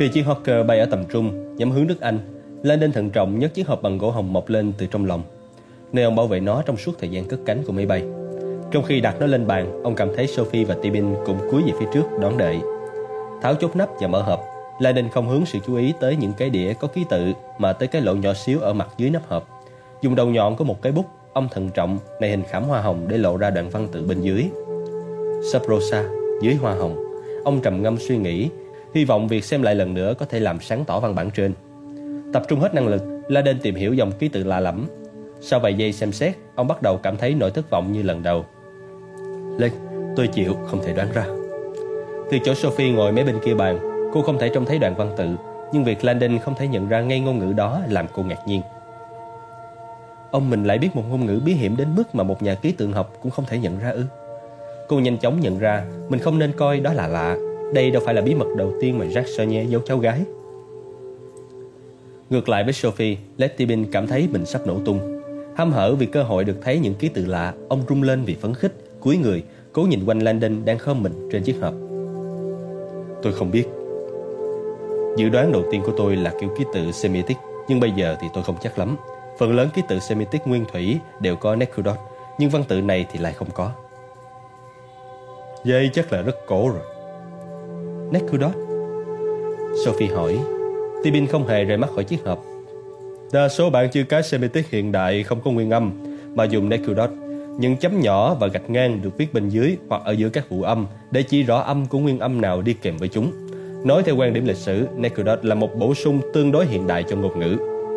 Khi chiếc Hawker bay ở tầm trung nhắm hướng nước Anh, Landon thận trọng nhấc chiếc hộp bằng gỗ hồng mọc lên từ trong lòng, nơi ông bảo vệ nó trong suốt thời gian cất cánh của máy bay. Trong khi đặt nó lên bàn, ông cảm thấy Sophie và Tibin cũng cúi về phía trước đón đợi. Tháo chốt nắp và mở hộp, Landon không hướng sự chú ý tới những cái đĩa có ký tự mà tới cái lỗ nhỏ xíu ở mặt dưới nắp hộp. Dùng đầu nhọn của một cái bút, ông thận trọng này hình khảm hoa hồng để lộ ra đoạn văn tự bên dưới. Sub rosa, dưới hoa hồng. Ông trầm ngâm suy nghĩ, hy vọng việc xem lại lần nữa có thể làm sáng tỏ văn bản trên. Tập trung hết năng lực, Landon tìm hiểu dòng ký tự lạ lẫm. Sau vài giây xem xét, ông bắt đầu cảm thấy nỗi thất vọng như lần đầu. Lên, tôi chịu, không thể đoán ra. Từ chỗ Sophie ngồi mấy bên kia bàn, cô không thể trông thấy đoạn văn tự, nhưng việc Landon không thể nhận ra ngay ngôn ngữ đó làm cô ngạc nhiên. Ông mình lại biết một ngôn ngữ bí hiểm đến mức mà một nhà ký tượng học cũng không thể nhận ra ư? Cô nhanh chóng nhận ra mình không nên coi đó là lạ. Đây đâu phải là bí mật đầu tiên mà Jacques Chenier giấu cháu gái. Ngược lại với Sophie, Letibin cảm thấy mình sắp nổ tung. Hăm hở vì cơ hội được thấy những ký tự lạ, ông rung lên vì phấn khích, cúi người, cố nhìn quanh Landon đang khom mình trên chiếc hộp. Tôi không biết. Dự đoán đầu tiên của tôi là kiểu ký tự Semitic, nhưng bây giờ thì tôi không chắc lắm. Phần lớn ký tự Semitic nguyên thủy đều có Nekudot, nhưng văn tự này thì lại không có. Vậy chắc là rất cổ rồi. Nekudot? Sophie hỏi. Tibin không hề rời mắt khỏi chiếc hộp. Đa số bạn chữ cái Semitic hiện đại không có nguyên âm, mà dùng Nekudot. Những chấm nhỏ và gạch ngang được viết bên dưới hoặc ở giữa các phụ âm để chỉ rõ âm của nguyên âm nào đi kèm với chúng. Nói theo quan điểm lịch sử, Nekudot là một bổ sung tương đối hiện đại cho ngôn ngữ.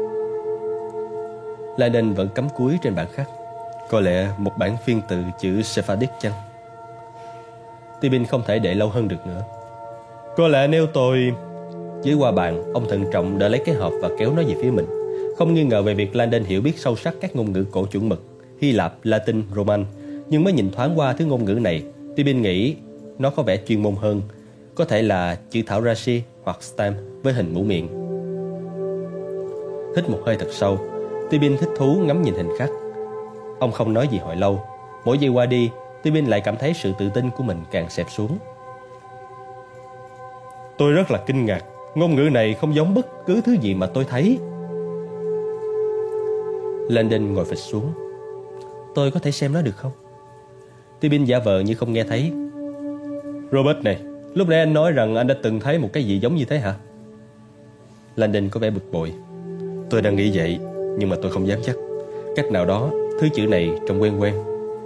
Landon vẫn cắm cúi trên bảng khác. Có lẽ một bản phiên từ chữ Sephardic chăng? Tibin không thể để lâu hơn được nữa. Có lẽ nếu tôi... Dưới qua bàn, ông thận trọng đỡ lấy cái hộp và kéo nó về phía mình. Không nghi ngờ về việc Landon hiểu biết sâu sắc các ngôn ngữ cổ chuẩn mực, Hy Lạp, Latin, Roman. Nhưng mới nhìn thoáng qua thứ ngôn ngữ này, Tibin nghĩ nó có vẻ chuyên môn hơn. Có thể là chữ thảo Rashi hoặc stem với hình mũ miệng. Hít một hơi thật sâu, Tibin thích thú ngắm nhìn hình khắc. Ông không nói gì hồi lâu. Mỗi giây qua đi, Tibin lại cảm thấy sự tự tin của mình càng xẹp xuống. Tôi rất là kinh ngạc. Ngôn ngữ này không giống bất cứ thứ gì mà tôi thấy. Landon ngồi phịch xuống. Tôi có thể xem nó được không? Tibin giả vờ như không nghe thấy. Robert này, lúc nãy anh nói rằng anh đã từng thấy một cái gì giống như thế hả? Landon có vẻ bực bội. Tôi đang nghĩ vậy, nhưng mà tôi không dám chắc. Cách nào đó, thứ chữ này trông quen quen.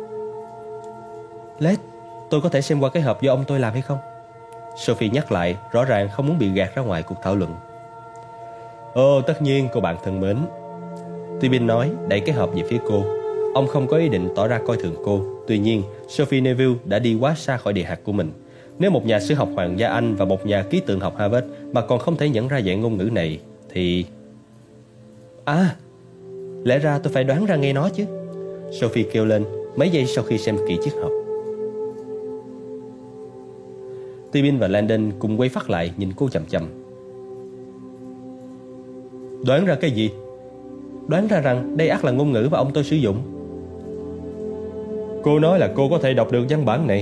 Lết, tôi có thể xem qua cái hộp do ông tôi làm hay không? Sophie nhắc lại, rõ ràng không muốn bị gạt ra ngoài cuộc thảo luận. Ồ, tất nhiên cô bạn thân mến. Tibin nói, đẩy cái hộp về phía cô. Ông không có ý định tỏ ra coi thường cô. Tuy nhiên, Sophie Neville đã đi quá xa khỏi địa hạt của mình. Nếu một nhà sử học hoàng gia Anh và một nhà ký tượng học Harvard mà còn không thể nhận ra dạng ngôn ngữ này, thì... À, lẽ ra tôi phải đoán ra ngay nó chứ. Sophie kêu lên mấy giây sau khi xem kỹ chiếc hộp. Tibin và Landon cùng quay phát lại nhìn cô chằm chằm. Đoán ra cái gì? Đoán ra rằng đây ắt là ngôn ngữ mà ông tôi sử dụng. Cô nói là cô có thể đọc được văn bản này.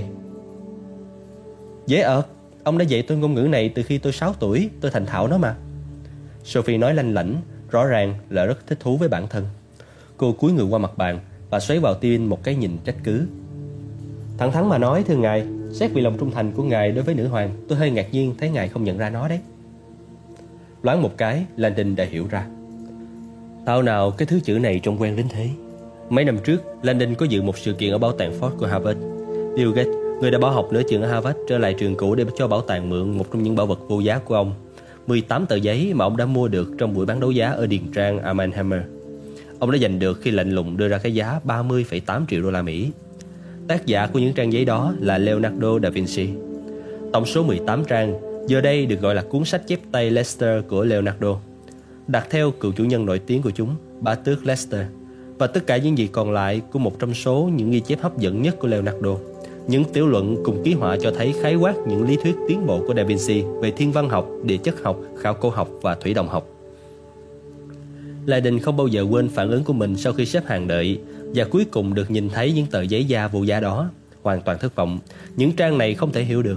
Dễ ợt, ông đã dạy tôi ngôn ngữ này từ khi tôi 6 tuổi. Tôi thành thạo nó mà. Sophie nói lanh lảnh, rõ ràng là rất thích thú với bản thân. Cô cúi người qua mặt bàn và xoáy vào Tibin một cái nhìn trách cứ. Thẳng thắn mà nói, thưa ngài, xét vì lòng trung thành của ngài đối với nữ hoàng, tôi hơi ngạc nhiên thấy ngài không nhận ra nó đấy. Loáng một cái, Landon đã hiểu ra. Thảo nào cái thứ chữ này trông quen đến thế. Mấy năm trước, Landon có dự một sự kiện ở bảo tàng Ford của Harvard. Bill Gates, người đã bỏ học nửa chừng ở Harvard, trở lại trường cũ để cho bảo tàng mượn một trong những bảo vật vô giá của ông, 18 tờ giấy mà ông đã mua được trong buổi bán đấu giá ở điền trang Armand ông đã giành được khi lạnh lùng đưa ra cái giá 30,8 triệu đô la Mỹ. Tác giả của những trang giấy đó là Leonardo da Vinci. Tổng số 18 trang, giờ đây được gọi là cuốn sách chép tay Leicester của Leonardo, đặt theo cựu chủ nhân nổi tiếng của chúng, bá tước Leicester, và tất cả những gì còn lại của một trong số những ghi chép hấp dẫn nhất của Leonardo. Những tiểu luận cùng ký họa cho thấy khái quát những lý thuyết tiến bộ của Da Vinci về thiên văn học, địa chất học, khảo cổ học và thủy động học. Landon không bao giờ quên phản ứng của mình sau khi xếp hàng đợi và cuối cùng được nhìn thấy những tờ giấy da vô giá đó. Hoàn toàn thất vọng. Những trang này không thể hiểu được.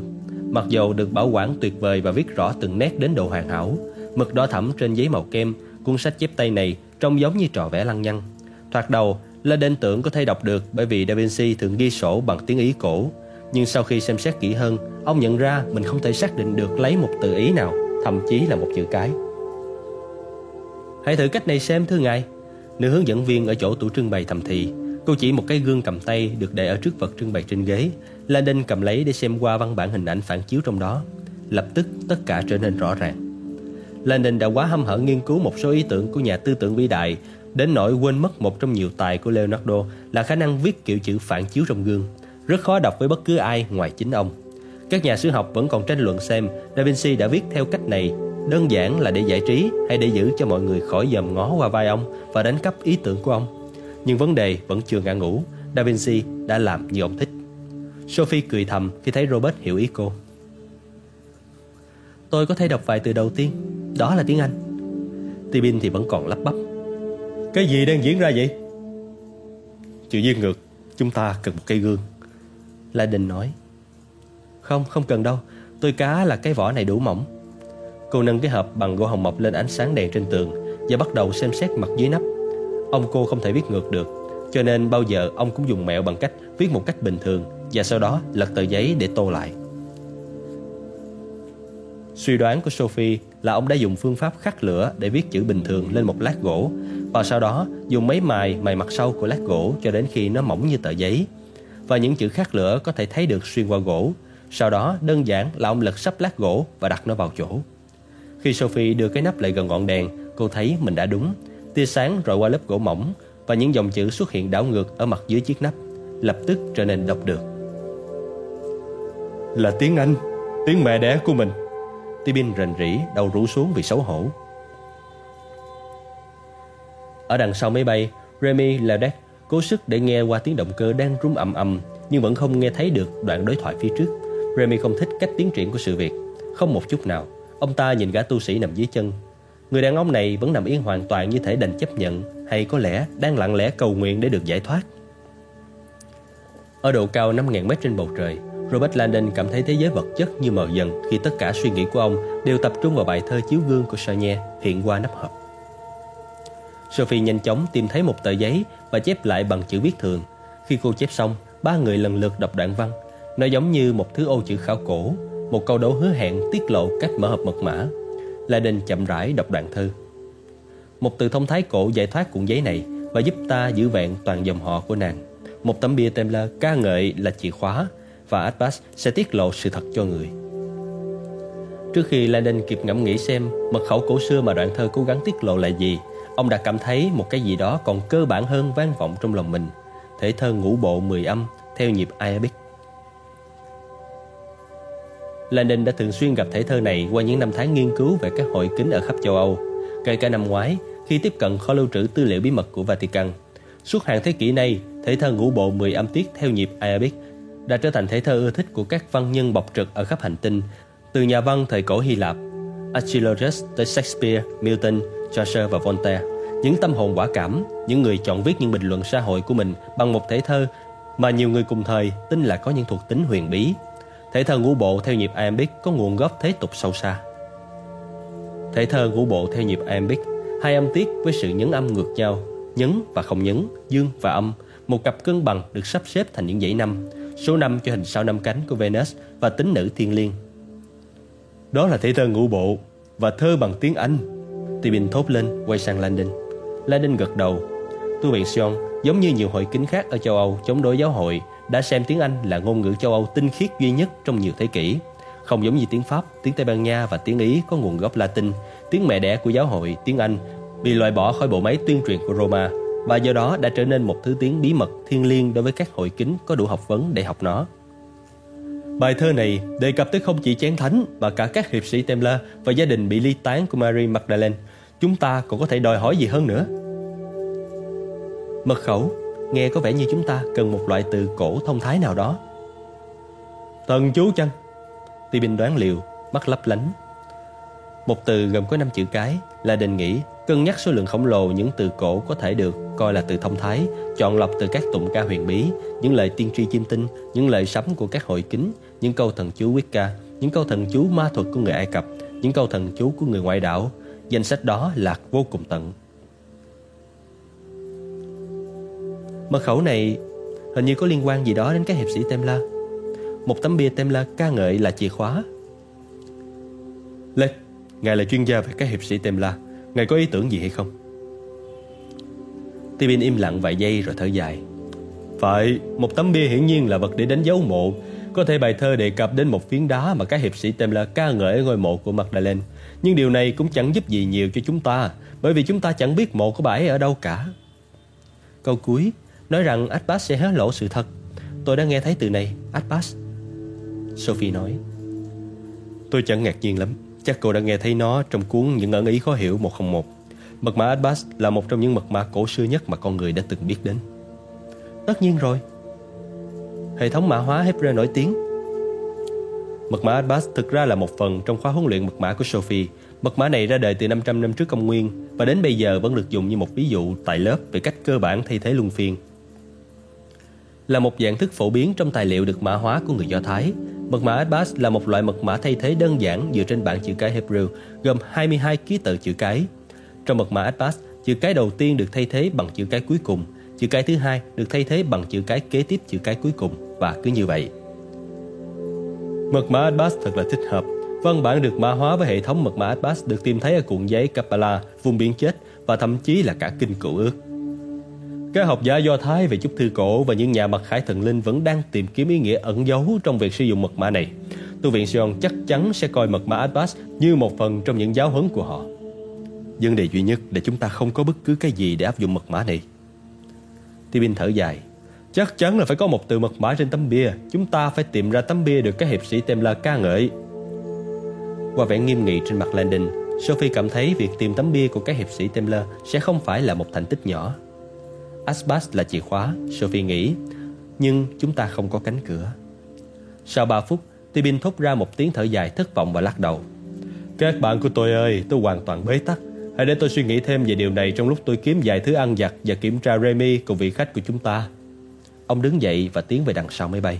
Mặc dầu được bảo quản tuyệt vời và viết rõ từng nét đến độ hoàn hảo, mực đỏ thẫm trên giấy màu kem, cuốn sách chép tay này trông giống như trò vẽ lăng nhăng. Thoạt đầu, Landon tưởng có thể đọc được bởi vì Da Vinci thường ghi sổ bằng tiếng Ý cổ. Nhưng sau khi xem xét kỹ hơn, ông nhận ra mình không thể xác định được lấy một từ Ý nào, thậm chí là một chữ cái. Hãy thử cách này xem thưa ngài. Nữ hướng dẫn viên ở chỗ tủ trưng bày thầm thì. Cô chỉ một cái gương cầm tay được để ở trước vật trưng bày trên ghế. Landon cầm lấy để xem qua văn bản hình ảnh phản chiếu trong đó. Lập tức tất cả trở nên rõ ràng. Landon đã quá hăm hở nghiên cứu một số ý tưởng của nhà tư tưởng vĩ đại, đến nỗi quên mất một trong nhiều tài của Leonardo là khả năng viết kiểu chữ phản chiếu trong gương, rất khó đọc với bất cứ ai ngoài chính ông. Các nhà sử học vẫn còn tranh luận xem Da Vinci đã viết theo cách này đơn giản là để giải trí hay để giữ cho mọi người khỏi dòm ngó qua vai ông và đánh cắp ý tưởng của ông. Nhưng vấn đề vẫn chưa ngã ngũ. Da Vinci đã làm như ông thích. Sophie cười thầm khi thấy Robert hiểu ý cô. Tôi có thể đọc vài từ đầu tiên. Đó là tiếng Anh. Tibin thì vẫn còn lắp bắp. Cái gì đang diễn ra vậy? Chữ viết ngược. Chúng ta cần một cây gương. Landon nói. Không cần đâu. Tôi cá là cái vỏ này đủ mỏng. Cô nâng cái hộp bằng gỗ hồng mộc lên ánh sáng đèn trên tường và bắt đầu xem xét mặt dưới nắp. Ông cô không thể viết ngược được, cho nên bao giờ ông cũng dùng mẹo bằng cách viết một cách bình thường và sau đó lật tờ giấy để tô lại. Suy đoán của Sophie là ông đã dùng phương pháp khắc lửa để viết chữ bình thường lên một lát gỗ, và sau đó dùng máy mài mặt sau của lát gỗ cho đến khi nó mỏng như tờ giấy, và những chữ khắc lửa có thể thấy được xuyên qua gỗ. Sau đó đơn giản là ông lật sắp lát gỗ và đặt nó vào chỗ. Khi Sophie đưa cái nắp lại gần ngọn đèn, cô thấy mình đã đúng. Tia sáng rọi qua lớp gỗ mỏng và những dòng chữ xuất hiện đảo ngược ở mặt dưới chiếc nắp, lập tức trở nên đọc được. Là tiếng Anh, tiếng mẹ đẻ của mình. Tibin rền rĩ, đầu rũ xuống vì xấu hổ. Ở đằng sau máy bay, Remy Ledet cố sức để nghe qua tiếng động cơ đang rung ầm ầm, nhưng vẫn không nghe thấy được đoạn đối thoại phía trước. Remy không thích cách tiến triển của sự việc, không một chút nào. Ông ta nhìn gã tu sĩ nằm dưới chân. Người đàn ông này vẫn nằm yên hoàn toàn như thể đành chấp nhận, hay có lẽ đang lặng lẽ cầu nguyện để được giải thoát. Ở độ cao 5.000 mét trên bầu trời, Robert Landon cảm thấy thế giới vật chất như mờ dần khi tất cả suy nghĩ của ông đều tập trung vào bài thơ chiếu gương của Sarnier hiện qua nắp hộp. Sophie nhanh chóng tìm thấy một tờ giấy và chép lại bằng chữ viết thường. Khi cô chép xong, ba người lần lượt đọc đoạn văn. Nó giống như một thứ ô chữ khảo cổ, một câu đố hứa hẹn tiết lộ cách mở hộp mật mã. Landon chậm rãi đọc đoạn thơ. Một từ thông thái cổ giải thoát cuộn giấy này và giúp ta giữ vẹn toàn dòng họ của nàng. Một tấm bia Templar ca ngợi là chìa khóa, và Atbas sẽ tiết lộ sự thật cho người. Trước khi Landon kịp ngẫm nghĩ xem mật khẩu cổ xưa mà đoạn thơ cố gắng tiết lộ là gì, ông đã cảm thấy một cái gì đó còn cơ bản hơn vang vọng trong lòng mình. Thể thơ ngũ bộ 10 âm theo nhịp Iambic. Landon đã thường xuyên gặp thể thơ này qua những năm tháng nghiên cứu về các hội kính ở khắp châu Âu, kể cả năm ngoái khi tiếp cận kho lưu trữ tư liệu bí mật của Vatican. Suốt hàng thế kỷ nay, thể thơ ngũ bộ 10 âm tiết theo nhịp Iambic đã trở thành thể thơ ưa thích của các văn nhân bộc trực ở khắp hành tinh, từ nhà văn thời cổ Hy Lạp, Achilles tới Shakespeare, Milton, Chaucer và Voltaire. Những tâm hồn quả cảm, những người chọn viết những bình luận xã hội của mình bằng một thể thơ mà nhiều người cùng thời tin là có những thuộc tính huyền bí. Thể thơ ngũ bộ theo nhịp Iambic có nguồn gốc thế tục sâu xa. Thể thơ ngũ bộ theo nhịp Iambic, hai âm tiết với sự nhấn âm ngược nhau, nhấn và không nhấn, dương và âm, một cặp cân bằng được sắp xếp thành những dãy năm, số 5 cho hình sao 5 cánh của Venus và tính nữ thiên liêng. Đó là thể thơ ngũ bộ và thơ bằng tiếng Anh. Tibin thốt lên, quay sang Landon. Landon gật đầu. Tu viện Sion, giống như nhiều hội kính khác ở châu Âu chống đối giáo hội, đã xem tiếng Anh là ngôn ngữ châu Âu tinh khiết duy nhất trong nhiều thế kỷ. Không giống như tiếng Pháp, tiếng Tây Ban Nha và tiếng Ý có nguồn gốc Latin, tiếng mẹ đẻ của giáo hội, tiếng Anh, bị loại bỏ khỏi bộ máy tuyên truyền của Roma, và do đó đã trở nên một thứ tiếng bí mật thiêng liêng đối với các hội kính có đủ học vấn để học nó. Bài thơ này đề cập tới không chỉ chén thánh mà cả các hiệp sĩ Templar và gia đình bị ly tán của Marie Magdalene. Chúng ta còn có thể đòi hỏi gì hơn nữa? Mật khẩu, nghe có vẻ như chúng ta cần một loại từ cổ thông thái nào đó. Thần chú chăng? Tibin đoán liều, mắt lấp lánh. Một từ gồm có 5 chữ cái, là định nghĩ cân nhắc số lượng khổng lồ những từ cổ có thể được coi là từ thông thái, chọn lọc từ các tụng ca huyền bí, những lời tiên tri chiêm tinh, những lời sấm của các hội kính, những câu thần chú Wicca, những câu thần chú ma thuật của người Ai Cập, những câu thần chú của người ngoại đảo. Danh sách đó là vô cùng tận. Mật khẩu này hình như có liên quan gì đó đến các hiệp sĩ Templar. Một tấm bia Templar ca ngợi là chìa khóa. Lê, ngài là chuyên gia về các hiệp sĩ Templar, ngài có ý tưởng gì hay không? Tibin im lặng vài giây rồi thở dài. Phải, một tấm bia hiển nhiên là vật để đánh dấu mộ. Có thể bài thơ đề cập đến một phiến đá mà các hiệp sĩ Templar ca ngợi ở ngôi mộ của Magdalene. Nhưng điều này cũng chẳng giúp gì nhiều cho chúng ta, bởi vì chúng ta chẳng biết mộ của bà ấy ở đâu cả. Câu cuối nói rằng Atbas sẽ hé lộ sự thật. Tôi đã nghe thấy từ này, Atbas. Sophie nói. Tôi chẳng ngạc nhiên lắm. Chắc cô đã nghe thấy nó trong cuốn Những ẩn ý khó hiểu 101. Mật mã Atbas là một trong những mật mã cổ xưa nhất mà con người đã từng biết đến. Tất nhiên rồi. Hệ thống mã hóa Hebrew nổi tiếng. Mật mã Atbas thực ra là một phần trong khóa huấn luyện mật mã của Sophie. Mật mã này ra đời từ 500 năm trước công nguyên và đến bây giờ vẫn được dùng như một ví dụ tại lớp về cách cơ bản thay thế luân phiên. Là một dạng thức phổ biến trong tài liệu được mã hóa của người Do Thái, mật mã Atbas là một loại mật mã thay thế đơn giản dựa trên bảng chữ cái Hebrew gồm 22 ký tự chữ cái. Trong mật mã Atbas, chữ cái đầu tiên được thay thế bằng chữ cái cuối cùng, chữ cái thứ hai được thay thế bằng chữ cái kế tiếp chữ cái cuối cùng, và cứ như vậy. Mật mã Atbas thật là thích hợp. Văn bản được mã hóa với hệ thống mật mã Atbas được tìm thấy ở cuộn giấy Kabbalah, vùng biển chết và thậm chí là cả kinh Cựu Ước. Các học giả Do Thái về chúc thư cổ và những nhà mặc khải thần linh vẫn đang tìm kiếm ý nghĩa ẩn giấu trong việc sử dụng mật mã này. Tu viện Sion chắc chắn sẽ coi mật mã Atbas như một phần trong những giáo huấn của họ. Vấn đề duy nhất là chúng ta không có bất cứ cái gì để áp dụng mật mã này. Tibin thở dài. Chắc chắn là phải có một từ mật mã trên tấm bia. Chúng ta phải tìm ra tấm bia được các hiệp sĩ Templar ca ngợi. Qua vẻ nghiêm nghị trên mặt Landon, Sophie cảm thấy việc tìm tấm bia của các hiệp sĩ Templar sẽ không phải là một thành tích nhỏ. Atbas là chìa khóa, Sophie nghĩ, nhưng chúng ta không có cánh cửa. Sau 3 phút, Tibin thốt ra một tiếng thở dài thất vọng và lắc đầu. Các bạn của tôi ơi, tôi hoàn toàn bế tắc. Hãy để tôi suy nghĩ thêm về điều này trong lúc tôi kiếm vài thứ ăn vặt và kiểm tra Remy cùng vị khách của chúng ta. Ông đứng dậy và tiến về đằng sau máy bay.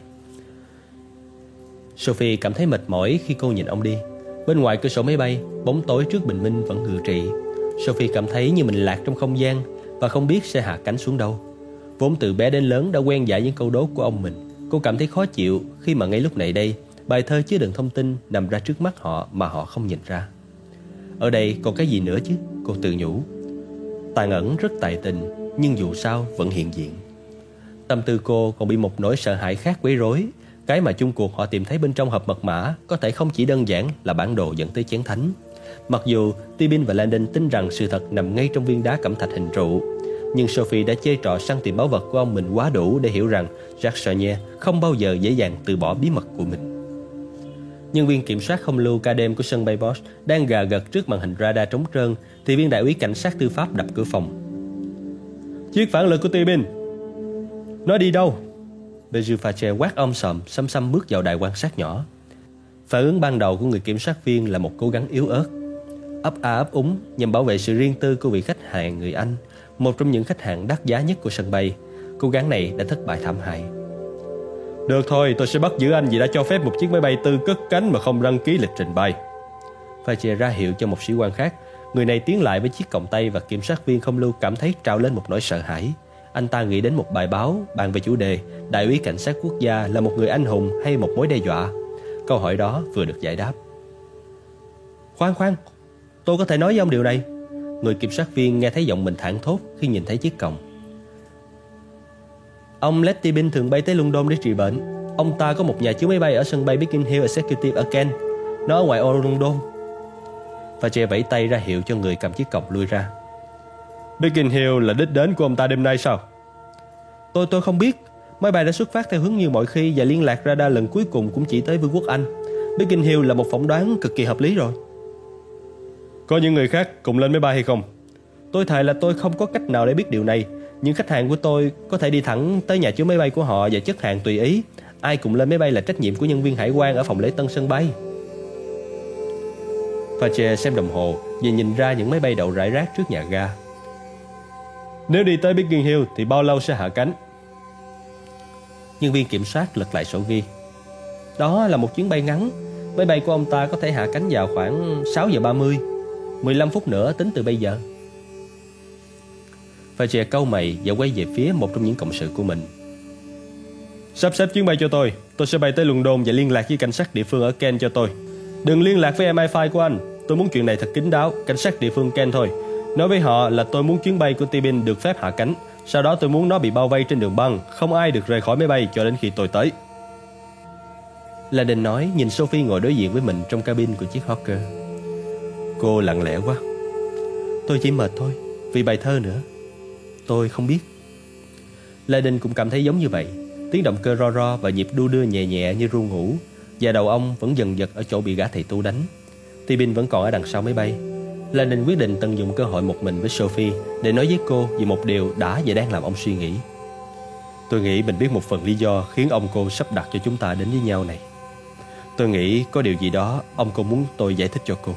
Sophie cảm thấy mệt mỏi khi cô nhìn ông đi. Bên ngoài cửa sổ máy bay, bóng tối trước bình minh vẫn ngự trị. Sophie cảm thấy như mình lạc trong không gian và không biết sẽ hạ cánh xuống đâu. Vốn từ bé đến lớn đã quen dạy những câu đố của ông mình. Cô cảm thấy khó chịu khi mà ngay lúc này đây, bài thơ chứa đựng thông tin nằm ra trước mắt họ mà họ không nhìn ra. Ở đây còn cái gì nữa chứ, cô tự nhủ. Tàn ẩn rất tài tình, nhưng dù sao vẫn hiện diện. Tâm tư cô còn bị một nỗi sợ hãi khác quấy rối. Cái mà chung cuộc họ tìm thấy bên trong hộp mật mã có thể không chỉ đơn giản là bản đồ dẫn tới chén thánh. Mặc dù Tibin và Landon tin rằng sự thật nằm ngay trong viên đá cẩm thạch hình trụ, nhưng Sophie đã chơi trò săn tìm báu vật của ông mình quá đủ để hiểu rằng Jacques Chenier không bao giờ dễ dàng từ bỏ bí mật của mình. Nhân viên kiểm soát không lưu ca đêm của sân bay Bosch đang gà gật trước màn hình radar trống trơn thì viên đại úy cảnh sát tư pháp đập cửa phòng. Chiếc phản lực của Tibin. Nó đi đâu? Béju Fache quát om sòm, xăm xăm bước vào đài quan sát nhỏ. Phản ứng ban đầu của người kiểm soát viên là một cố gắng yếu ớt, ấp a ấp úng nhằm bảo vệ sự riêng tư của vị khách hàng người Anh, một trong những khách hàng đắt giá nhất của sân bay. Cố gắng này đã thất bại thảm hại. Được thôi, tôi sẽ bắt giữ anh vì đã cho phép một chiếc máy bay tư cất cánh mà không đăng ký lịch trình bay. Fache ra hiệu cho một sĩ quan khác. Người này tiến lại với chiếc còng tay và kiểm soát viên không lưu cảm thấy trào lên một nỗi sợ hãi. Anh ta nghĩ đến một bài báo bàn về chủ đề đại úy cảnh sát quốc gia là một người anh hùng hay một mối đe dọa. Câu hỏi đó vừa được giải đáp. Khoan, tôi có thể nói với ông điều này. Người kiểm soát viên nghe thấy giọng mình thảng thốt khi nhìn thấy chiếc còng. Ông Letty Tibin thường bay tới London để trị bệnh. Ông ta có một nhà chứa máy bay ở sân bay Biggin Hill Executive ở Kent. Nó ở ngoài ô London. Fache vẫy tay ra hiệu cho người cầm chiếc còng lui ra. Biggin Hill là đích đến của ông ta đêm nay sao? Tôi không biết. Máy bay đã xuất phát theo hướng như mọi khi và liên lạc radar lần cuối cùng cũng chỉ tới Vương quốc Anh. Biggin Hill là một phỏng đoán cực kỳ hợp lý rồi. Có những người khác cùng lên máy bay hay không? Tôi thề là tôi không có cách nào để biết điều này. Nhưng khách hàng của tôi có thể đi thẳng tới nhà chứa máy bay của họ và chất hàng tùy ý. Ai cùng lên máy bay là trách nhiệm của nhân viên hải quan ở phòng lễ tân sân bay. Fache xem đồng hồ và nhìn ra những máy bay đậu rải rác trước nhà ga. Nếu đi tới Biggin Hill thì bao lâu sẽ hạ cánh? Nhân viên kiểm soát lật lại sổ ghi. Đó là một chuyến bay ngắn. Máy bay của ông ta có thể hạ cánh vào khoảng 6 giờ 30, 15 phút nữa tính từ bây giờ. Fajer cau mày và quay về phía một trong những cộng sự của mình. Sắp xếp chuyến bay cho tôi sẽ bay tới London và liên lạc với cảnh sát địa phương ở Kent cho tôi. Đừng liên lạc với MI5 của anh, tôi muốn chuyện này thật kín đáo. Cảnh sát địa phương Kent thôi. Nói với họ là tôi muốn chuyến bay của Tibin được phép hạ cánh. Sau đó tôi muốn nó bị bao vây trên đường băng, không ai được rời khỏi máy bay cho đến khi tôi tới. Landon nói, nhìn Sophie ngồi đối diện với mình trong cabin của chiếc Hawker. Cô lặng lẽ quá. Tôi chỉ mệt thôi, vì bài thơ nữa. Tôi không biết. Landon cũng cảm thấy giống như vậy. Tiếng động cơ ro ro và nhịp đu đưa nhẹ nhẹ như ru ngủ, và đầu ông vẫn dần dật ở chỗ bị gã thầy tu đánh. Tibin vẫn còn ở đằng sau máy bay. Landon quyết định tận dụng cơ hội một mình với Sophie để nói với cô về một điều đã và đang làm ông suy nghĩ. Tôi nghĩ mình biết một phần lý do khiến ông cô sắp đặt cho chúng ta đến với nhau này. Tôi nghĩ có điều gì đó ông cô muốn tôi giải thích cho cô.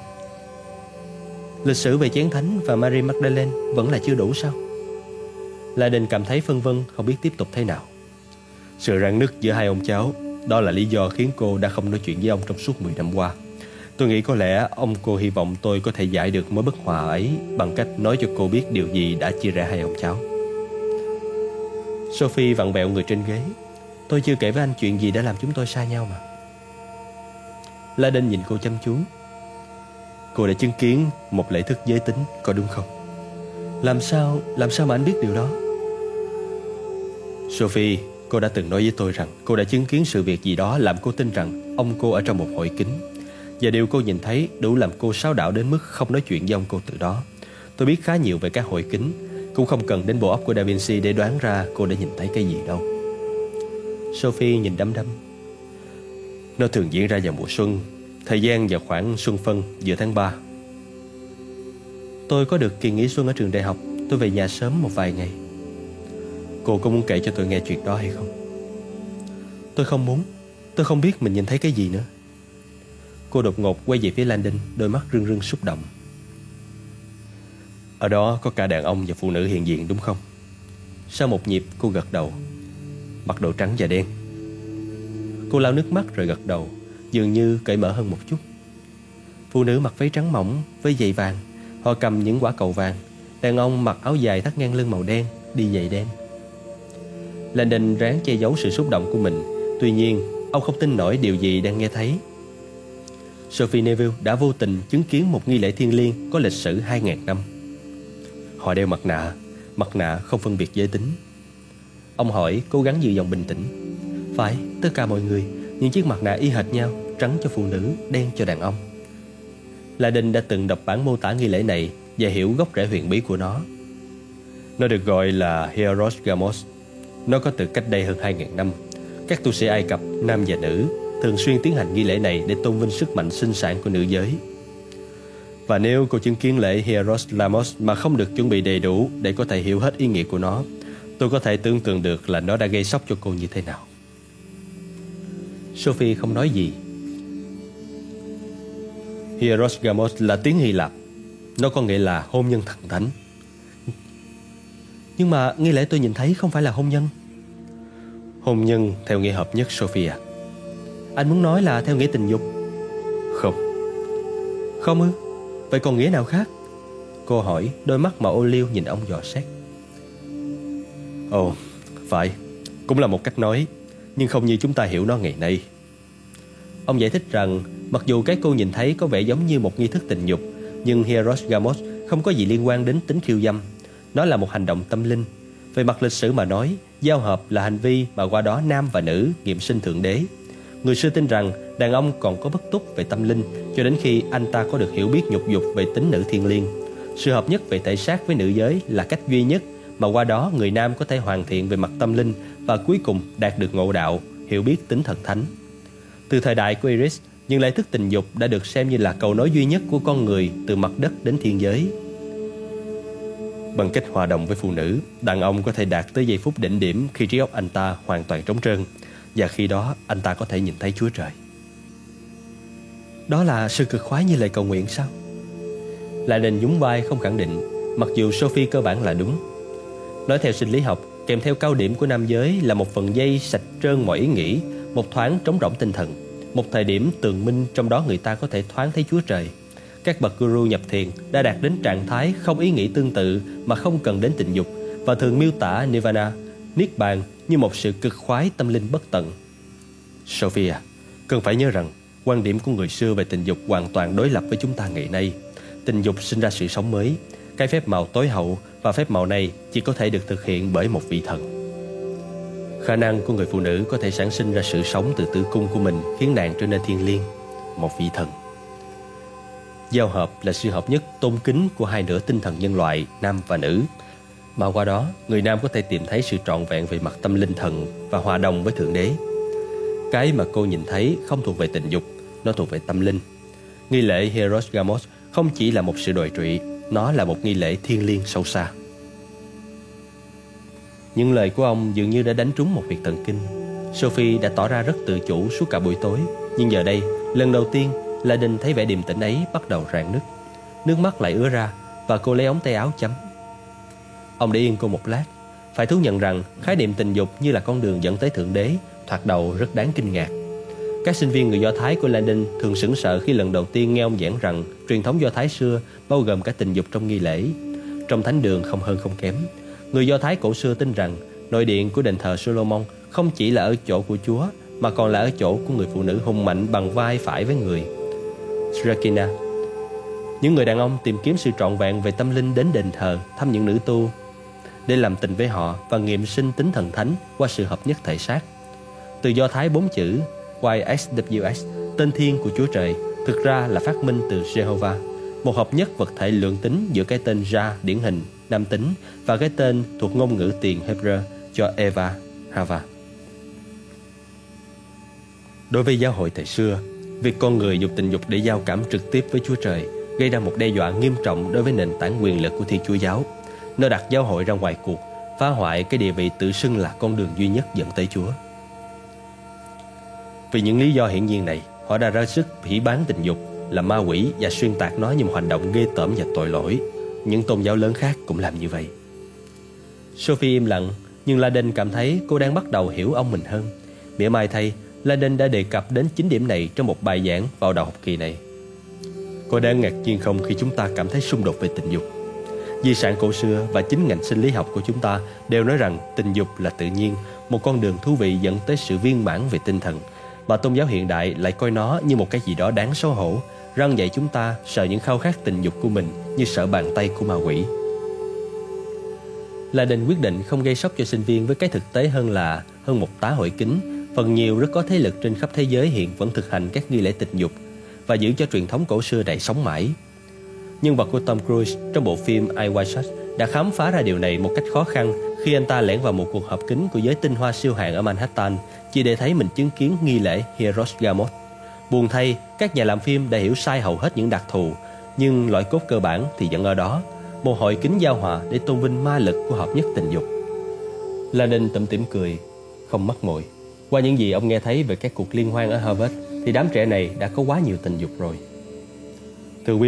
Lịch sử về Chén Thánh và Mary Magdalene vẫn là chưa đủ sao? Landon cảm thấy phân vân, không biết tiếp tục thế nào. Sự rạn nứt giữa hai ông cháu, đó là lý do khiến cô đã không nói chuyện với ông trong suốt 10 năm qua. Tôi nghĩ có lẽ ông cô hy vọng tôi có thể giải được mối bất hòa ấy bằng cách nói cho cô biết điều gì đã chia rẽ hai ông cháu. Sophie vặn vẹo người trên ghế. Tôi chưa kể với anh chuyện gì đã làm chúng tôi xa nhau mà. Landon nhìn cô chăm chú. Cô đã chứng kiến một lễ thức giới tính, có đúng không? Làm sao mà anh biết điều đó? Sophie, cô đã từng nói với tôi rằng cô đã chứng kiến sự việc gì đó làm cô tin rằng ông cô ở trong một hội kính. Và điều cô nhìn thấy đủ làm cô xáo đảo đến mức không nói chuyện với ông cô từ đó. Tôi biết khá nhiều về các hội kính, cũng không cần đến bộ óc của Da Vinci để đoán ra cô đã nhìn thấy cái gì đâu. Sophie nhìn đăm đăm. Nó thường diễn ra vào mùa xuân, thời gian vào khoảng xuân phân giữa tháng 3. Tôi có được kỳ nghỉ xuân ở trường đại học. Tôi về nhà sớm một vài ngày. Cô có muốn kể cho tôi nghe chuyện đó hay không? Tôi không muốn. Tôi không biết mình nhìn thấy cái gì nữa. Cô đột ngột quay về phía Landon, đôi mắt rưng rưng xúc động. Ở đó có cả đàn ông và phụ nữ hiện diện đúng không? Sau một nhịp cô gật đầu. Mặc đồ trắng và đen. Cô lau nước mắt rồi gật đầu, dường như cởi mở hơn một chút. Phụ nữ mặc váy trắng mỏng với giày vàng, họ cầm những quả cầu vàng. Đàn ông mặc áo dài thắt ngang lưng màu đen, đi giày đen. Landon ráng che giấu sự xúc động của mình. Tuy nhiên ông không tin nổi điều gì đang nghe thấy. Sophie Neville đã vô tình chứng kiến một nghi lễ thiêng liêng có lịch sử 2000 năm. Họ đeo mặt nạ không phân biệt giới tính. Ông hỏi, cố gắng giữ giọng bình tĩnh. Phải, tất cả mọi người, những chiếc mặt nạ y hệt nhau, trắng cho phụ nữ, đen cho đàn ông. Landon đã từng đọc bản mô tả nghi lễ này và hiểu gốc rễ huyền bí của nó. Nó được gọi là Hieros Gamos. Nó có từ cách đây hơn 2000 năm. Các tu sĩ Ai Cập, nam và nữ, thường xuyên tiến hành nghi lễ này để tôn vinh sức mạnh sinh sản của nữ giới. Và nếu cô chứng kiến lễ Hieros Gamos mà không được chuẩn bị đầy đủ để có thể hiểu hết ý nghĩa của nó, tôi có thể tưởng tượng được là nó đã gây sốc cho cô như thế nào. Sophie không nói gì. Hieros Gamos là tiếng Hy Lạp. Nó có nghĩa là hôn nhân thần thánh. Nhưng mà nghi lễ tôi nhìn thấy không phải là hôn nhân. Hôn nhân theo nghĩa hợp nhất, Sophia. Anh muốn nói là theo nghĩa tình dục? Không. Không ư? Vậy còn nghĩa nào khác? Cô hỏi, đôi mắt màu ô liu nhìn ông dò xét. Ồ, phải. Cũng là một cách nói, nhưng không như chúng ta hiểu nó ngày nay. Ông giải thích rằng mặc dù cái cô nhìn thấy có vẻ giống như một nghi thức tình dục, nhưng Hieros Gamos không có gì liên quan đến tính khiêu dâm. Nó là một hành động tâm linh. Về mặt lịch sử mà nói, giao hợp là hành vi mà qua đó nam và nữ nghiệm sinh thượng đế. Người xưa tin rằng đàn ông còn có bất túc về tâm linh cho đến khi anh ta có được hiểu biết nhục dục về tính nữ thiêng liêng. Sự hợp nhất về thể xác với nữ giới là cách duy nhất mà qua đó người nam có thể hoàn thiện về mặt tâm linh và cuối cùng đạt được ngộ đạo, hiểu biết tính thần thánh. Từ thời đại của Iris, những lễ thức tình dục đã được xem như là cầu nối duy nhất của con người từ mặt đất đến thiên giới. Bằng cách hòa đồng với phụ nữ, đàn ông có thể đạt tới giây phút đỉnh điểm khi trí óc anh ta hoàn toàn trống trơn, và khi đó anh ta có thể nhìn thấy Chúa Trời. Đó là sự cực khoái như lời cầu nguyện sao? Lại nên nhún vai không khẳng định, mặc dù Sophie cơ bản là đúng. Nói theo sinh lý học, kèm theo cao điểm của nam giới là một phần giây sạch trơn mọi ý nghĩ, một thoáng trống rỗng tinh thần. một thời điểm tường minh trong đó người ta có thể thoáng thấy Chúa Trời. Các bậc guru nhập thiền đã đạt đến trạng thái không ý nghĩ tương tự mà không cần đến tình dục, và thường miêu tả Nirvana, Niết Bàn như một sự cực khoái tâm linh bất tận. Sophia, cần phải nhớ rằng quan điểm của người xưa về tình dục hoàn toàn đối lập với chúng ta ngày nay. Tình dục sinh ra sự sống mới, cái phép màu tối hậu, và phép màu này chỉ có thể được thực hiện bởi một vị thần. Khả năng của người phụ nữ có thể sản sinh ra sự sống từ tử cung của mình khiến nàng trở nên thiêng liêng, một vị thần. Giao hợp là sự hợp nhất tôn kính của hai nửa tinh thần nhân loại, nam và nữ, mà qua đó người nam có thể tìm thấy sự trọn vẹn về mặt tâm linh thần và hòa đồng với Thượng Đế. Cái mà cô nhìn thấy không thuộc về tình dục, nó thuộc về tâm linh. Nghi lễ Hieros Gamos không chỉ là một sự đồi trụy, nó là một nghi lễ thiêng liêng sâu xa. Những lời của ông dường như đã đánh trúng một huyệt thần kinh. Sophie đã tỏ ra rất tự chủ suốt cả buổi tối, nhưng giờ đây, lần đầu tiên, Laden thấy vẻ điềm tĩnh ấy bắt đầu rạn nứt. Nước mắt lại ứa ra, và cô lấy ống tay áo chấm. Ông để yên cô một lát. Phải thú nhận rằng khái niệm tình dục như là con đường dẫn tới Thượng Đế thoạt đầu rất đáng kinh ngạc. Các sinh viên người Do Thái của Laden thường sững sờ khi lần đầu tiên nghe ông giảng rằng truyền thống Do Thái xưa bao gồm cả tình dục trong nghi lễ. Trong thánh đường không hơn không kém, người Do Thái cổ xưa tin rằng nội điện của đền thờ Solomon không chỉ là ở chỗ của Chúa, mà còn là ở chỗ của người phụ nữ hùng mạnh bằng vai phải với người, Shekinah. Những người đàn ông tìm kiếm sự trọn vẹn về tâm linh đến đền thờ thăm những nữ tu để làm tình với họ và nghiệm sinh tính thần thánh qua sự hợp nhất thể xác. Từ Do Thái 4 chữ YHWH, tên thiên của Chúa Trời, thực ra là phát minh từ Jehovah, một hợp nhất vật thể lượng tính giữa cái tên Ra điển hình nam tính và cái tên thuộc ngôn ngữ tiền Hebrew cho Eva, Hava. Đối với giáo hội thời xưa, việc con người dùng tình dục để giao cảm trực tiếp với Chúa Trời gây ra một đe dọa nghiêm trọng đối với nền tảng quyền lực của Thiên Chúa giáo. Nó đặt giáo hội ra ngoài cuộc, phá hoại cái địa vị tự xưng là con đường duy nhất dẫn tới Chúa. Vì những lý do hiển nhiên này, họ đã ra sức phỉ báng tình dục, là ma quỷ và xuyên tạc nó như một hành động ghê tởm và tội lỗi. Những tôn giáo lớn khác cũng làm như vậy. Sophie im lặng, nhưng Laden cảm thấy cô đang bắt đầu hiểu ông mình hơn. Mỉa mai thay, Laden đã đề cập đến 9 điểm này trong một bài giảng vào đầu học kỳ này. Có đáng ngạc nhiên không khi chúng ta cảm thấy xung đột về tình dục? Di sản cổ xưa và chính ngành sinh lý học của chúng ta đều nói rằng tình dục là tự nhiên, một con đường thú vị dẫn tới sự viên mãn về tinh thần, mà tôn giáo hiện đại lại coi nó như một cái gì đó đáng xấu hổ, răn dạy chúng ta sợ những khao khát tình dục của mình như sợ bàn tay của ma quỷ. Laden quyết định không gây sốc cho sinh viên với cái thực tế hơn một tá hội kính, phần nhiều rất có thế lực trên khắp thế giới hiện vẫn thực hành các nghi lễ tình dục và giữ cho truyền thống cổ xưa này sống mãi. Nhân vật của Tom Cruise trong bộ phim I Was Shot đã khám phá ra điều này một cách khó khăn khi anh ta lẻn vào một cuộc họp kín của giới tinh hoa siêu hạng ở Manhattan chỉ để thấy mình chứng kiến nghi lễ Hieros Gamos. Buồn thay, các nhà làm phim đã hiểu sai hầu hết những đặc thù, nhưng loại cốt cơ bản thì vẫn ở đó, một hội kính giao hòa để tôn vinh ma lực của hợp nhất tình dục. Laden tủm tỉm cười, không mắc mồi. Qua những gì ông nghe thấy về các cuộc liên hoan ở Harvard thì đám trẻ này đã có quá nhiều tình dục rồi. Thưa quý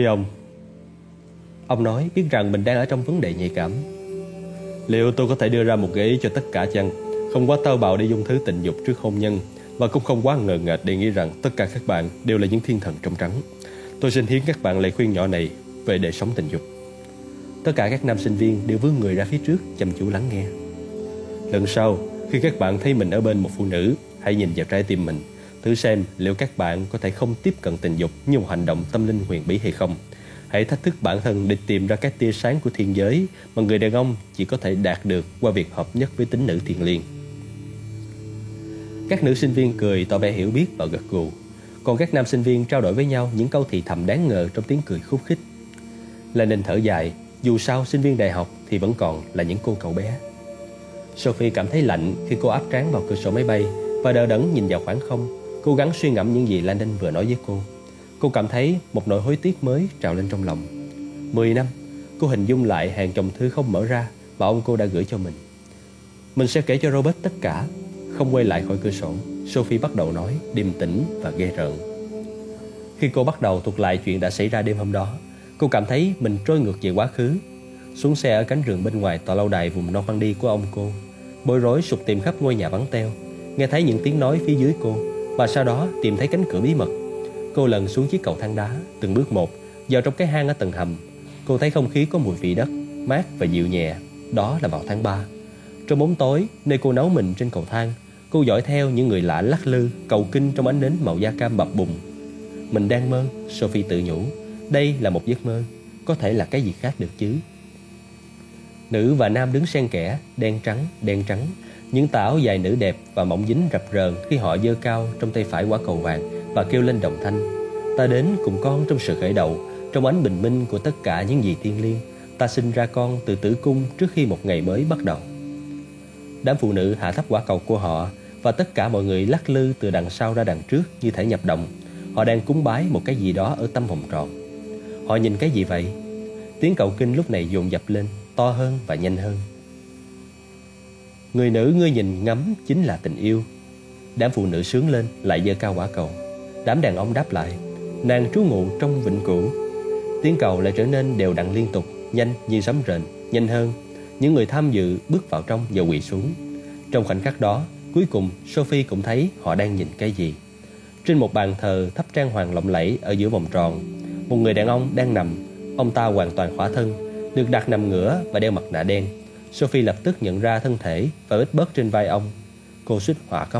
ông nói biết rằng mình đang ở trong vấn đề nhạy cảm. Liệu tôi có thể đưa ra một gợi ý cho tất cả chăng? Không quá tao bạo để dung thứ tình dục trước hôn nhân, và cũng không quá ngờ nghệch để nghĩ rằng tất cả các bạn đều là những thiên thần trong trắng. Tôi xin hiến các bạn lời khuyên nhỏ này về đời sống tình dục. Tất cả các nam sinh viên đều vươn người ra phía trước, chăm chú lắng nghe. Lần sau, khi các bạn thấy mình ở bên một phụ nữ, hãy nhìn vào trái tim mình, thử xem liệu các bạn có thể không tiếp cận tình dục như một hành động tâm linh huyền bí hay không. Hãy thách thức bản thân để tìm ra các tia sáng của thiên giới mà người đàn ông chỉ có thể đạt được qua việc hợp nhất với tính nữ thiêng liêng. Các nữ sinh viên cười tỏ vẻ hiểu biết và gật gù, còn các nam sinh viên trao đổi với nhau những câu thì thầm đáng ngờ trong tiếng cười khúc khích. Lenin thở dài, dù sao sinh viên đại học thì vẫn còn là những cô cậu bé. Sophie cảm thấy lạnh khi cô áp trán vào cửa sổ máy bay và đờ đẫn nhìn vào khoảng không, cố gắng suy ngẫm những gì Lenin vừa nói với cô. Cô cảm thấy một nỗi hối tiếc mới trào lên trong lòng. 10 năm, cô hình dung lại hàng chồng thư không mở ra mà ông cô đã gửi cho mình. Mình sẽ kể cho Robert tất cả. Không quay lại khỏi cửa sổ, Sophie bắt đầu nói, điềm tĩnh và ghê rợn. Khi cô bắt đầu thuật lại chuyện đã xảy ra đêm hôm đó, cô cảm thấy mình trôi ngược về quá khứ. Xuống xe ở cánh rừng bên ngoài tòa lâu đài vùng Normandy của ông cô, bối rối sục tìm khắp ngôi nhà vắng teo, nghe thấy những tiếng nói phía dưới cô, và sau đó tìm thấy cánh cửa bí mật. Cô lần xuống chiếc cầu thang đá, từng bước một, vào trong cái hang ở tầng hầm. Cô thấy không khí có mùi vị đất, mát và dịu nhẹ. Đó là vào tháng 3. Trong bóng tối, nơi cô nấu mình trên cầu thang, cô dõi theo những người lạ lắc lư, cầu kinh trong ánh nến màu da cam bập bùng. Mình đang mơ, Sophie tự nhủ. Đây là một giấc mơ, có thể là cái gì khác được chứ. Nữ và nam đứng xen kẽ, đen trắng. Những tà áo dài nữ đẹp và mỏng dính rập rờn khi họ giơ cao trong tay phải quả cầu vàng và kêu lên đồng thanh. Ta đến cùng con trong sự khởi đầu, trong ánh bình minh của tất cả những gì thiêng liêng. Ta sinh ra con từ tử cung trước khi một ngày mới bắt đầu. Đám phụ nữ hạ thấp quả cầu của họ, và tất cả mọi người lắc lư từ đằng sau ra đằng trước như thể nhập đồng. Họ đang cúng bái một cái gì đó ở tâm vòng tròn. Họ nhìn cái gì vậy? Tiếng cầu kinh lúc này dồn dập lên, to hơn và nhanh hơn. Người nữ ngươi nhìn ngắm chính là tình yêu. Đám phụ nữ sướng lên, lại giơ cao quả cầu. Đám đàn ông đáp lại. Nàng trú ngụ trong vĩnh cửu. Tiếng cầu lại trở nên đều đặn liên tục, nhanh như sấm rền, nhanh hơn. Những người tham dự bước vào trong và quỳ xuống. Trong khoảnh khắc đó, cuối cùng Sophie cũng thấy họ đang nhìn cái gì. Trên một bàn thờ thắp trang hoàng lộng lẫy ở giữa vòng tròn, một người đàn ông đang nằm. Ông ta hoàn toàn khỏa thân, được đặt nằm ngửa và đeo mặt nạ đen. Sophie lập tức nhận ra thân thể và vết bớt trên vai ông. Cô suýt hỏa khóc.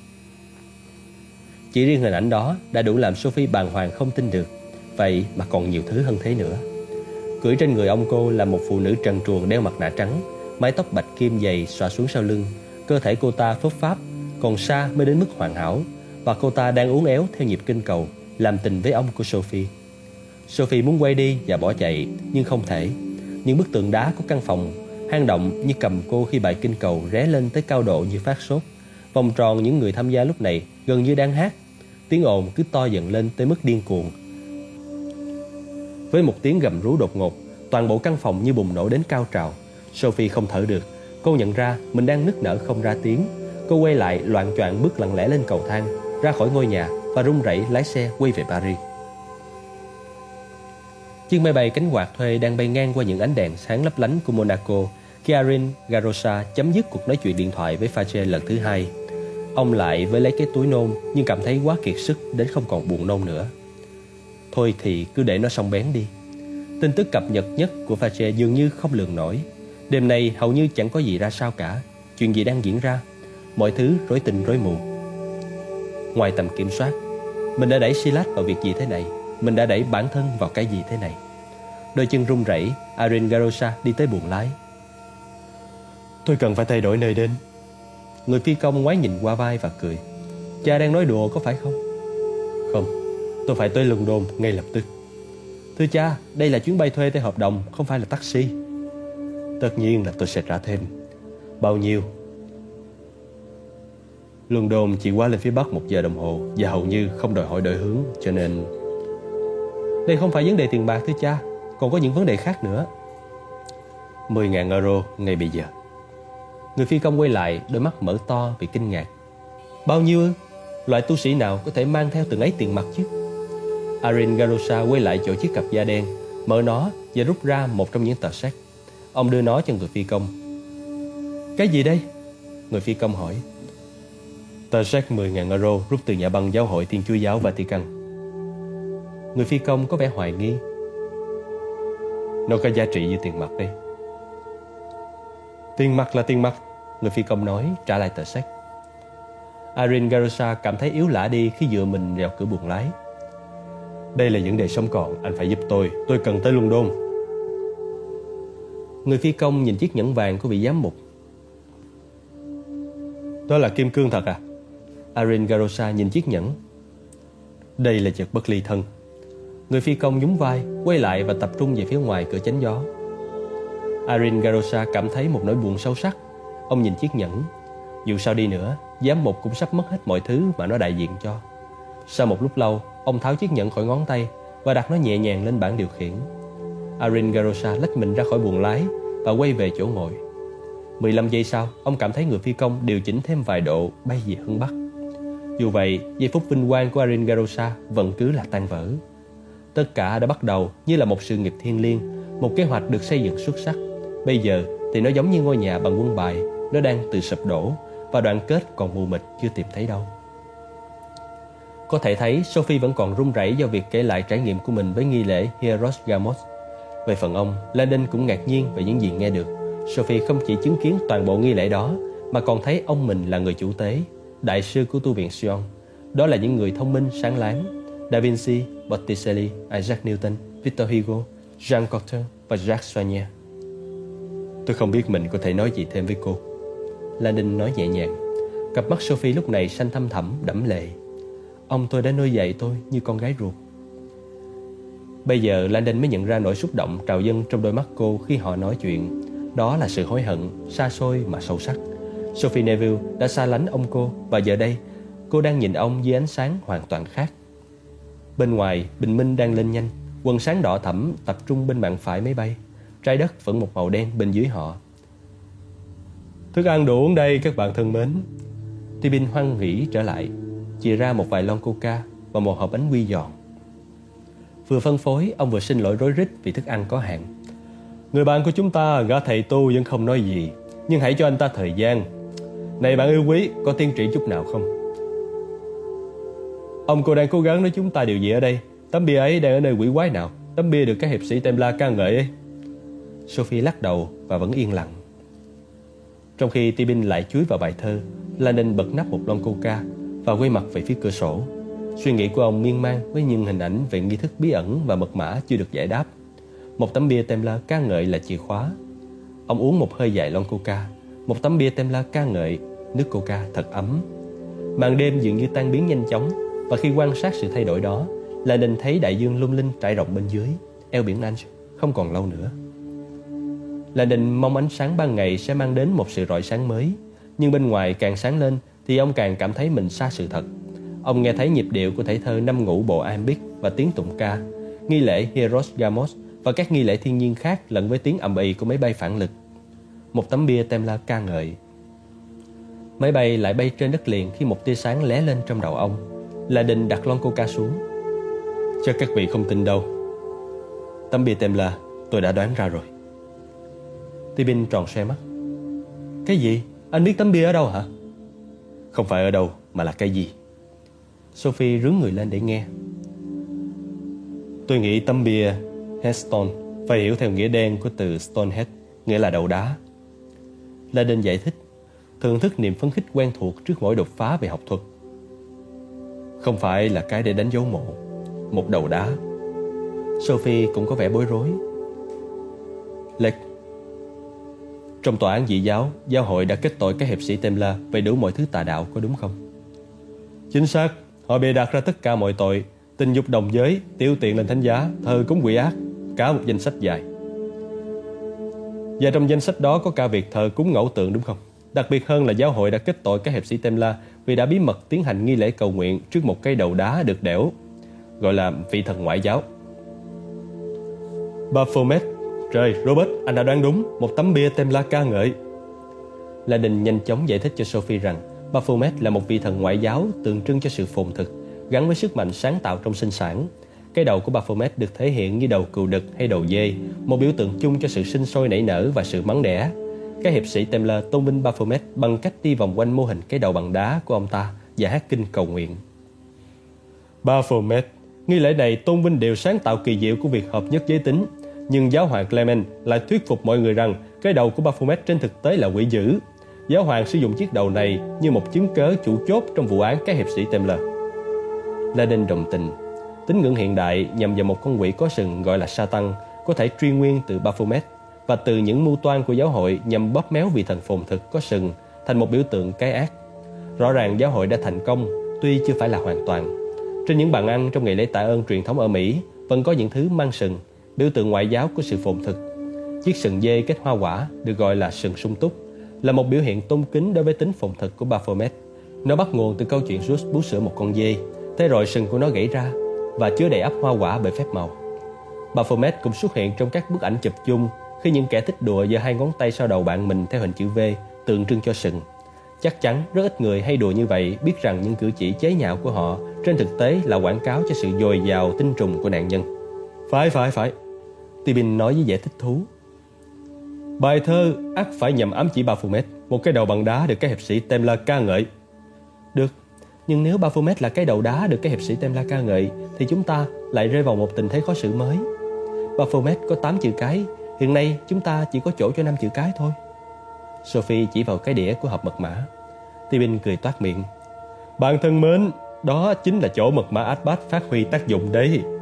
Chỉ riêng hình ảnh đó đã đủ làm Sophie bàng hoàng không tin được. Vậy mà còn nhiều thứ hơn thế nữa. Cưỡi trên người ông cô là một phụ nữ trần truồng đeo mặt nạ trắng, mái tóc bạch kim dày xõa xuống sau lưng. Cơ thể cô ta phấp pháp, còn xa mới đến mức hoàn hảo. Và cô ta đang uốn éo theo nhịp kinh cầu, làm tình với ông của Sophie. Sophie muốn quay đi và bỏ chạy, nhưng không thể. Những bức tường đá của căn phòng hang động như cầm cô khi bài kinh cầu ré lên tới cao độ như phát sốt. Vòng tròn những người tham gia lúc này gần như đang hát. Tiếng ồn cứ to dần lên tới mức điên cuồng. Với một tiếng gầm rú đột ngột, toàn bộ căn phòng như bùng nổ đến cao trào. Sophie không thở được. Cô nhận ra mình đang nức nở không ra tiếng. Cô quay lại loạng choạng bước lặng lẽ lên cầu thang, ra khỏi ngôi nhà và run rẩy lái xe quay về Paris. Chiếc máy bay cánh quạt thuê đang bay ngang qua những ánh đèn sáng lấp lánh của Monaco khi Arin Garosa chấm dứt cuộc nói chuyện điện thoại với Fache lần thứ hai. Ông lại với lấy cái túi nôn nhưng cảm thấy quá kiệt sức đến không còn buồn nôn nữa. Thôi thì cứ để nó xong bén đi. Tin tức cập nhật nhất của Fache dường như không lường nổi. Đêm nay hầu như chẳng có gì ra sao cả. Chuyện gì đang diễn ra? Mọi thứ rối tinh rối mù. Ngoài tầm kiểm soát, mình đã đẩy Silas vào việc gì thế này? Mình đã đẩy bản thân vào cái gì thế này? Đôi chân run rẩy, Arin Garosa đi tới buồng lái. Tôi cần phải thay đổi nơi đến. Người phi công ngoái nhìn qua vai và cười. Cha đang nói đùa có phải không? Không, tôi phải tới London ngay lập tức. Thưa cha, đây là chuyến bay thuê theo hợp đồng, không phải là taxi. Tất nhiên là tôi sẽ trả thêm. Bao nhiêu? London chỉ qua lên phía bắc 1 giờ đồng hồ và hầu như không đòi hỏi đổi hướng, cho nên... Đây không phải vấn đề tiền bạc thưa cha, còn có những vấn đề khác nữa. 10.000 euro ngay bây giờ. Người phi công quay lại, đôi mắt mở to vì kinh ngạc. Bao nhiêu ư? Loại tu sĩ nào có thể mang theo từng ấy tiền mặt chứ? Arin Garosa quay lại chỗ chiếc cặp da đen, mở nó và rút ra một trong những tờ séc. Ông đưa nó cho người phi công. Cái gì đây? Người phi công hỏi. Tờ séc 10.000 euro rút từ nhà băng giáo hội Thiên Chúa giáo Vatican. Người phi công có vẻ hoài nghi. Nó có giá trị như tiền mặt đây. Tiền mặt là tiền mặt, người phi công nói, trả lại tờ séc. Arin Garosa cảm thấy yếu lả đi khi dựa mình vào cửa buồng lái. Đây là vấn đề sống còn, anh phải giúp tôi cần tới London. Người phi công nhìn chiếc nhẫn vàng của vị giám mục. Đó là kim cương thật à? Arin Garosa nhìn chiếc nhẫn. Đây là vật bất ly thân. Người phi công nhún vai, quay lại và tập trung về phía ngoài cửa chắn gió. Arin Garosa cảm thấy một nỗi buồn sâu sắc. Ông nhìn chiếc nhẫn. Dù sao đi nữa, giám mục cũng sắp mất hết mọi thứ mà nó đại diện cho. Sau một lúc lâu, ông tháo chiếc nhẫn khỏi ngón tay và đặt nó nhẹ nhàng lên bảng điều khiển. Arin Garosa lách mình ra khỏi buồng lái và quay về chỗ ngồi. 15 giây sau, ông cảm thấy người phi công điều chỉnh thêm vài độ bay về hướng Bắc. Dù vậy, giây phút vinh quang của Arin Garosa vẫn cứ là tan vỡ. Tất cả đã bắt đầu như là một sự nghiệp thiêng liêng, một kế hoạch được xây dựng xuất sắc. Bây giờ thì nó giống như ngôi nhà bằng quân bài, nó đang tự sụp đổ và đoạn kết còn mù mịt chưa tìm thấy đâu. Có thể thấy Sophie vẫn còn run rẩy do việc kể lại trải nghiệm của mình với nghi lễ Hieros Gamos. Về phần ông, Landon cũng ngạc nhiên về những gì nghe được. Sophie không chỉ chứng kiến toàn bộ nghi lễ đó, mà còn thấy ông mình là người chủ tế, đại sư của tu viện Sion. Đó là những người thông minh, sáng láng: Da Vinci, Botticelli, Isaac Newton, Victor Hugo, Jean Cocteau và Jacques Chenier. Tôi không biết mình có thể nói gì thêm với cô, Landon nói nhẹ nhàng. Cặp mắt Sophie lúc này xanh thăm thẳm, đẫm lệ. Ông tôi đã nuôi dạy tôi như con gái ruột. Bây giờ Landon mới nhận ra nỗi xúc động trào dâng trong đôi mắt cô khi họ nói chuyện. Đó là sự hối hận, xa xôi mà sâu sắc. Sophie Neville đã xa lánh ông cô, và giờ đây cô đang nhìn ông dưới ánh sáng hoàn toàn khác. Bên ngoài, bình minh đang lên nhanh. Quần sáng đỏ thẫm tập trung bên mạn phải máy bay. Trái đất vẫn một màu đen bên dưới họ. Thức ăn đồ uống đây các bạn thân mến. Tibin hoan hỉ trở lại, chìa ra một vài lon coca và một hộp bánh quy giòn. Vừa phân phối, ông vừa xin lỗi rối rít vì thức ăn có hạn. Người bạn của chúng ta, gã thầy tu vẫn không nói gì, nhưng hãy cho anh ta thời gian. Này bạn yêu quý, có tiến triển chút nào không? Ông cô đang cố gắng nói chúng ta điều gì ở đây? Tấm bia ấy đang ở nơi quỷ quái nào? Tấm bia được các hiệp sĩ Templar ca ngợi ấy. Sophie lắc đầu và vẫn yên lặng. Trong khi Tibin lại chúi vào bài thơ, Landon bật nắp một lon coca và quay mặt về phía cửa sổ. Suy nghĩ của ông miên man với những hình ảnh về nghi thức bí ẩn và mật mã chưa được giải đáp. Một tấm bia Templar ca ngợi là chìa khóa. Ông uống một hơi dài lon coca. Một tấm bia Templar ca ngợi, nước coca thật ấm. Màn đêm dường như tan biến nhanh chóng, và khi quan sát sự thay đổi đó, Landon thấy đại dương lung linh trải rộng bên dưới. Eo biển Anh không còn lâu nữa. Landon mong ánh sáng ban ngày sẽ mang đến một sự rọi sáng mới, nhưng bên ngoài càng sáng lên thì ông càng cảm thấy mình xa sự thật. Ông nghe thấy nhịp điệu của thể thơ năm ngũ bộ iambic và tiếng tụng ca, nghi lễ Hieros Gamos và các nghi lễ thiên nhiên khác lẫn với tiếng ầm ĩ của máy bay phản lực. Một tấm bia Templar ca ngợi. Máy bay lại bay trên đất liền khi một tia sáng lóe lên trong đầu ông. Landon đặt lon coca xuống. Chắc các vị không tin đâu. Tấm bia Templar, tôi đã đoán ra rồi. Tibin tròn xoe mắt. Cái gì? Anh biết tấm bia ở đâu hả? Không phải ở đâu, mà là cái gì? Sophie rướn người lên để nghe. Tôi nghĩ tấm bia Headstone phải hiểu theo nghĩa đen của từ Stonehead, nghĩa là đầu đá. Landon giải thích, thưởng thức niềm phấn khích quen thuộc trước mỗi đột phá về học thuật. Không phải là cái để đánh dấu mộ, một đầu đá. Sophie cũng có vẻ bối rối. Lệch. Trong tòa án dị giáo, giáo hội đã kết tội các hiệp sĩ Templar về đủ mọi thứ tà đạo, có đúng không? Chính xác, họ bịa đặt ra tất cả mọi tội: tình dục đồng giới, tiêu tiện lên thánh giá, thờ cúng quỷ ác, cả một danh sách dài. Và trong danh sách đó có cả việc thờ cúng ngẫu tượng, đúng không? Đặc biệt hơn là giáo hội đã kết tội các hiệp sĩ Templar vì đã bí mật tiến hành nghi lễ cầu nguyện trước một cây đầu đá được đẽo, gọi là vị thần ngoại giáo. Baphomet. Trời, Robert, anh đã đoán đúng, một tấm bia Templar ca ngợi. Landon nhanh chóng giải thích cho Sophie rằng Baphomet là một vị thần ngoại giáo tượng trưng cho sự phồn thực, gắn với sức mạnh sáng tạo trong sinh sản. Cái đầu của Baphomet được thể hiện như đầu cừu đực hay đầu dê, một biểu tượng chung cho sự sinh sôi nảy nở và sự mắng đẻ. Các hiệp sĩ Templar tôn vinh Baphomet bằng cách đi vòng quanh mô hình cái đầu bằng đá của ông ta và hát kinh cầu nguyện. Baphomet, nghi lễ này tôn vinh điều sáng tạo kỳ diệu của việc hợp nhất giới tính. Nhưng giáo hoàng Clement lại thuyết phục mọi người rằng cái đầu của Baphomet trên thực tế là quỷ dữ. Giáo hoàng sử dụng chiếc đầu này như một chứng cớ chủ chốt trong vụ án các hiệp sĩ Templar. Landon đồng tình. Tín ngưỡng hiện đại nhằm vào một con quỷ có sừng gọi là Satan có thể truy nguyên từ Baphomet và từ những mưu toan của giáo hội nhằm bóp méo vị thần phồn thực có sừng thành một biểu tượng cái ác. Rõ ràng giáo hội đã thành công, tuy chưa phải là hoàn toàn. Trên những bàn ăn trong ngày lễ tạ ơn truyền thống ở Mỹ vẫn có những thứ mang sừng, biểu tượng ngoại giáo của sự phồn thực. Chiếc sừng dê kết hoa quả được gọi là sừng sung túc, là một biểu hiện tôn kính đối với tính phồn thực của Baphomet. Nó bắt nguồn từ câu chuyện Zeus bú sữa một con dê, thế rồi sừng của nó gãy ra và chứa đầy ắp hoa quả bởi phép màu. Baphomet cũng xuất hiện trong các bức ảnh chụp chung khi những kẻ thích đùa giơ hai ngón tay sau đầu bạn mình theo hình chữ V, tượng trưng cho sừng. Chắc chắn rất ít người hay đùa như vậy biết rằng những cử chỉ chế nhạo của họ trên thực tế là quảng cáo cho sự dồi dào tinh trùng của nạn nhân. Phải. Tibin nói với vẻ thích thú. Bài thơ ắt phải nhằm ám chỉ Baphomet, một cái đầu bằng đá được các hiệp sĩ Templar ca ngợi. Được, Nhưng nếu Baphomet là cái đầu đá được các hiệp sĩ Templar ca ngợi, thì chúng ta lại rơi vào một tình thế khó xử mới. Baphomet có 8 chữ cái, hiện nay chúng ta chỉ có chỗ cho 5 chữ cái thôi. Sophie chỉ vào cái đĩa của hộp mật mã. Tibin cười toát miệng. Bạn thân mến, đó chính là chỗ mật mã Atbat phát huy tác dụng đấy.